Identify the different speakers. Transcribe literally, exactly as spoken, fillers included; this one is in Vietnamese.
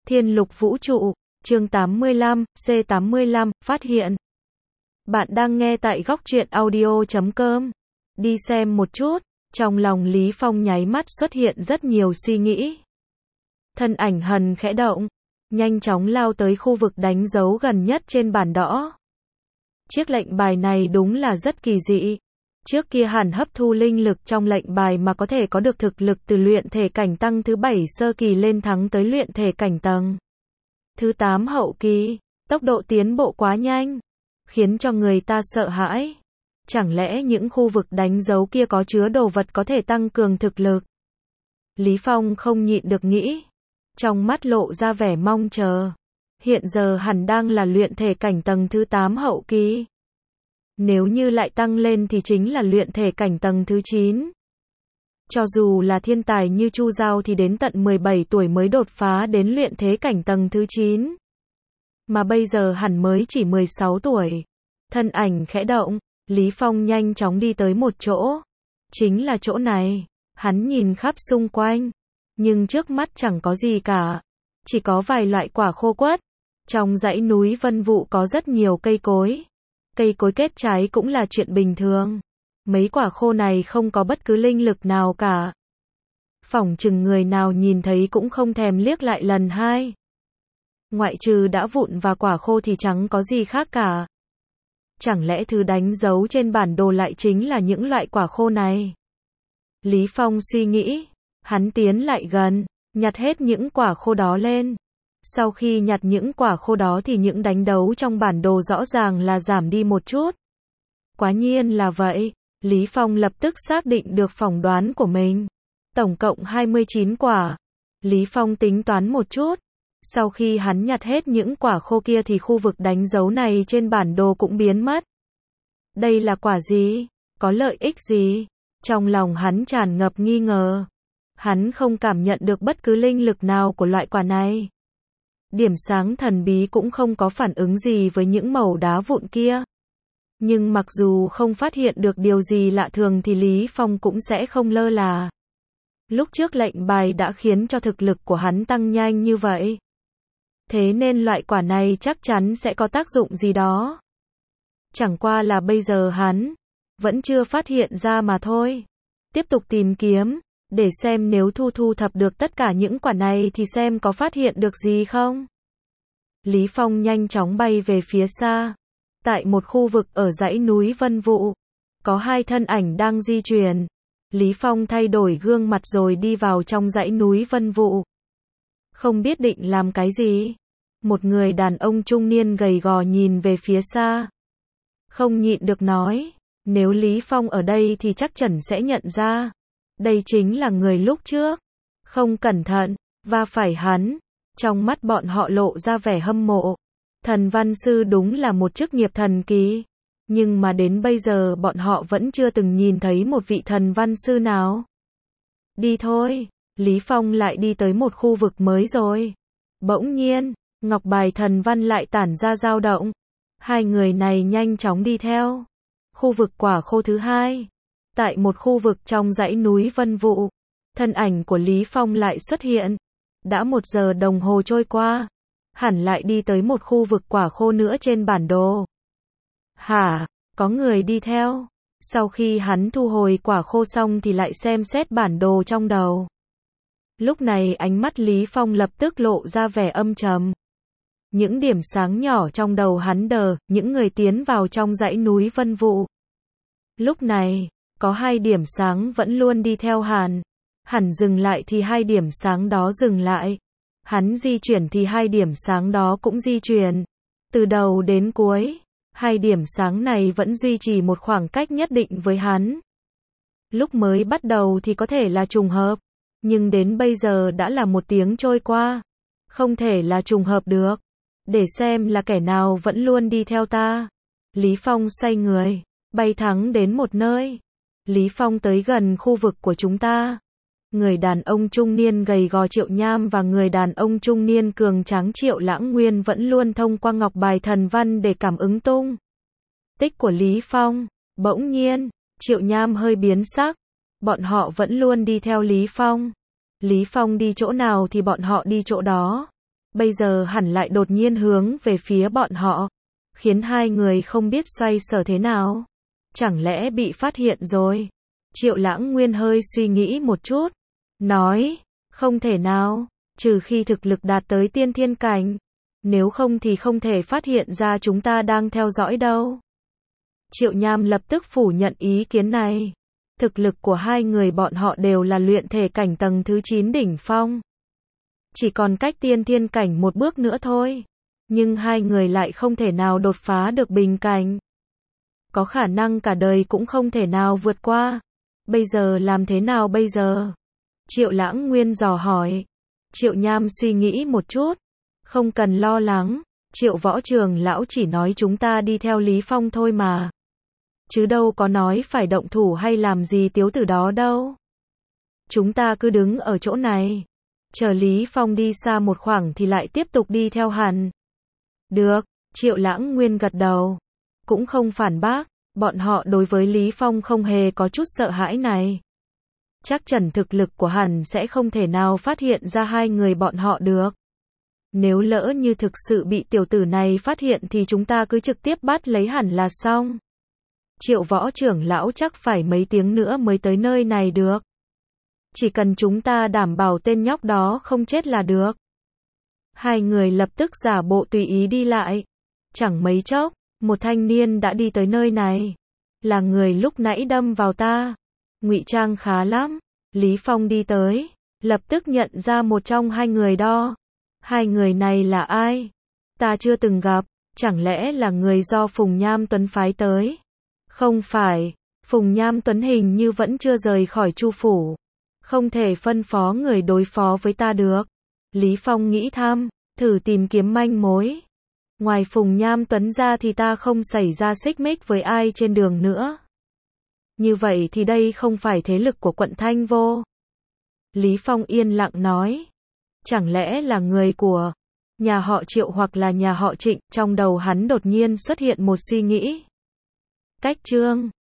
Speaker 1: Thiên lục vũ trụ, chương tám mươi lăm, C tám mươi lăm, phát hiện. Bạn đang nghe tại góc truyện audio chấm com. Đi xem một chút, trong lòng Lý Phong nháy mắt xuất hiện rất nhiều suy nghĩ. Thân ảnh hần khẽ động, nhanh chóng lao tới khu vực đánh dấu gần nhất trên bản đỏ. Chiếc lệnh bài này đúng là rất kỳ dị. Trước kia hẳn hấp thu linh lực trong lệnh bài mà có thể có được thực lực từ luyện thể cảnh tăng thứ bảy sơ kỳ lên thắng tới luyện thể cảnh tầng thứ tám hậu kỳ, tốc độ tiến bộ quá nhanh, khiến cho người ta sợ hãi. Chẳng lẽ những khu vực đánh dấu kia có chứa đồ vật có thể tăng cường thực lực? Lý Phong không nhịn được nghĩ, trong mắt lộ ra vẻ mong chờ. Hiện giờ hẳn đang là luyện thể cảnh tầng thứ tám hậu kỳ. Nếu như lại tăng lên thì chính là luyện thể cảnh tầng thứ chín. Cho dù là thiên tài như Chu Giao thì đến tận mười bảy tuổi mới đột phá đến luyện thế cảnh tầng thứ chín. Mà bây giờ hẳn mới chỉ mười sáu tuổi. Thân ảnh khẽ động, Lý Phong nhanh chóng đi tới một chỗ. Chính là chỗ này. Hắn nhìn khắp xung quanh, nhưng trước mắt chẳng có gì cả. Chỉ có vài loại quả khô quất. Trong dãy núi Vân Vụ có rất nhiều cây cối. Cây cối kết trái cũng là chuyện bình thường. Mấy quả khô này không có bất cứ linh lực nào cả. Phỏng chừng người nào nhìn thấy cũng không thèm liếc lại lần hai. Ngoại trừ đã vụn và quả khô thì chẳng có gì khác cả. Chẳng lẽ thứ đánh dấu trên bản đồ lại chính là những loại quả khô này? Lý Phong suy nghĩ. Hắn tiến lại gần, nhặt hết những quả khô đó lên. Sau khi nhặt những quả khô đó thì những đánh dấu trong bản đồ rõ ràng là giảm đi một chút. Quả nhiên là vậy, Lý Phong lập tức xác định được phỏng đoán của mình. Tổng cộng hai mươi chín quả. Lý Phong tính toán một chút. Sau khi hắn nhặt hết những quả khô kia thì khu vực đánh dấu này trên bản đồ cũng biến mất. Đây là quả gì? Có lợi ích gì? Trong lòng hắn tràn ngập nghi ngờ. Hắn không cảm nhận được bất cứ linh lực nào của loại quả này. Điểm sáng thần bí cũng không có phản ứng gì với những mẩu đá vụn kia. Nhưng mặc dù không phát hiện được điều gì lạ thường thì Lý Phong cũng sẽ không lơ là. Lúc trước lệnh bài đã khiến cho thực lực của hắn tăng nhanh như vậy. Thế nên loại quả này chắc chắn sẽ có tác dụng gì đó. Chẳng qua là bây giờ hắn vẫn chưa phát hiện ra mà thôi. Tiếp tục tìm kiếm, để xem nếu thu thu thập được tất cả những quả này thì xem có phát hiện được gì không. Lý Phong nhanh chóng bay về phía xa. Tại một khu vực ở dãy núi Vân Vụ, có hai thân ảnh đang di chuyển. Lý Phong thay đổi gương mặt rồi đi vào trong dãy núi Vân Vụ. Không biết định làm cái gì. Một người đàn ông trung niên gầy gò nhìn về phía xa. Không nhịn được nói, nếu Lý Phong ở đây thì chắc chắn sẽ nhận ra. Đây chính là người lúc trước. Không cẩn thận, va phải hắn. Trong mắt bọn họ lộ ra vẻ hâm mộ. Thần văn sư đúng là một chức nghiệp thần kỳ. Nhưng mà đến bây giờ bọn họ vẫn chưa từng nhìn thấy một vị thần văn sư nào. Đi thôi, Lý Phong lại đi tới một khu vực mới rồi. Bỗng nhiên, ngọc bài thần văn lại tản ra dao động. Hai người này nhanh chóng đi theo. Khu vực quả khô thứ hai. Tại một khu vực trong dãy núi Vân Vụ, thân ảnh của Lý Phong lại xuất hiện. Đã một giờ đồng hồ trôi qua, hẳn lại đi tới một khu vực quả khô nữa trên bản đồ. Hả, có người đi theo. Sau khi hắn thu hồi quả khô xong thì lại xem xét bản đồ trong đầu. Lúc này ánh mắt Lý Phong lập tức lộ ra vẻ âm trầm. Những điểm sáng nhỏ trong đầu hắn đờ, những người tiến vào trong dãy núi Vân Vụ. Lúc này, có hai điểm sáng vẫn luôn đi theo hắn. Hẳn dừng lại thì hai điểm sáng đó dừng lại. Hắn di chuyển thì hai điểm sáng đó cũng di chuyển. Từ đầu đến cuối, hai điểm sáng này vẫn duy trì một khoảng cách nhất định với hắn. Lúc mới bắt đầu thì có thể là trùng hợp. Nhưng đến bây giờ đã là một tiếng trôi qua. Không thể là trùng hợp được. Để xem là kẻ nào vẫn luôn đi theo ta. Lý Phong xoay người, bay thẳng đến một nơi. Lý Phong tới gần khu vực của chúng ta. Người đàn ông trung niên gầy gò Triệu Nham và người đàn ông trung niên cường tráng Triệu Lãng Nguyên vẫn luôn thông qua ngọc bài thần văn để cảm ứng tung tích của Lý Phong. Bỗng nhiên, Triệu Nham hơi biến sắc. Bọn họ vẫn luôn đi theo Lý Phong. Lý Phong đi chỗ nào thì bọn họ đi chỗ đó. bây giờ hẳn lại đột nhiên hướng về phía bọn họ, khiến hai người không biết xoay sở thế nào. Chẳng lẽ bị phát hiện rồi? Triệu Lãng Nguyên hơi suy nghĩ một chút, nói, không thể nào, trừ khi thực lực đạt tới tiên thiên cảnh, nếu không thì không thể phát hiện ra chúng ta đang theo dõi đâu. Triệu Nham lập tức phủ nhận ý kiến này. Thực lực của hai người bọn họ đều là luyện thể cảnh tầng thứ chín đỉnh phong. Chỉ còn cách tiên thiên cảnh một bước nữa thôi. Nhưng hai người lại không thể nào đột phá được bình cảnh. Có khả năng cả đời cũng không thể nào vượt qua. Bây giờ làm thế nào bây giờ? Triệu Lãng Nguyên dò hỏi. Triệu Nham suy nghĩ một chút. Không cần lo lắng. Triệu Võ Trường lão chỉ nói chúng ta đi theo Lý Phong thôi mà. Chứ đâu có nói phải động thủ hay làm gì tiếu tử đó đâu. Chúng ta cứ đứng ở chỗ này. Chờ Lý Phong đi xa một khoảng thì lại tiếp tục đi theo hắn. Được, Triệu Lãng Nguyên gật đầu. Cũng không phản bác, bọn họ đối với Lý Phong không hề có chút sợ hãi này. Chắc chắn thực lực của hắn sẽ không thể nào phát hiện ra hai người bọn họ được. Nếu lỡ như thực sự bị tiểu tử này phát hiện thì chúng ta cứ trực tiếp bắt lấy hẳn là xong. Triệu Võ Trưởng lão chắc phải mấy tiếng nữa mới tới nơi này được. Chỉ cần chúng ta đảm bảo tên nhóc đó không chết là được. Hai người lập tức giả bộ tùy ý đi lại. Chẳng mấy chốc, một thanh niên đã đi tới nơi này. Là người lúc nãy đâm vào ta. Ngụy trang khá lắm. Lý Phong đi tới, lập tức nhận ra một trong hai người đó. Hai người này là ai? Ta chưa từng gặp. Chẳng lẽ là người do Phùng Nham Tuấn phái tới? Không phải, Phùng Nham Tuấn hình như vẫn chưa rời khỏi Chu phủ. Không thể phân phó người đối phó với ta được. Lý Phong nghĩ thầm, thử tìm kiếm manh mối. Ngoài Phùng Nham Tuấn ra thì ta không xảy ra xích mích với ai trên đường nữa. Như vậy thì đây không phải thế lực của quận Thanh Vô. Lý Phong yên lặng nói. Chẳng lẽ là người của nhà họ Triệu hoặc là nhà họ Trịnh? Trong đầu hắn đột nhiên xuất hiện một suy nghĩ. Cách chương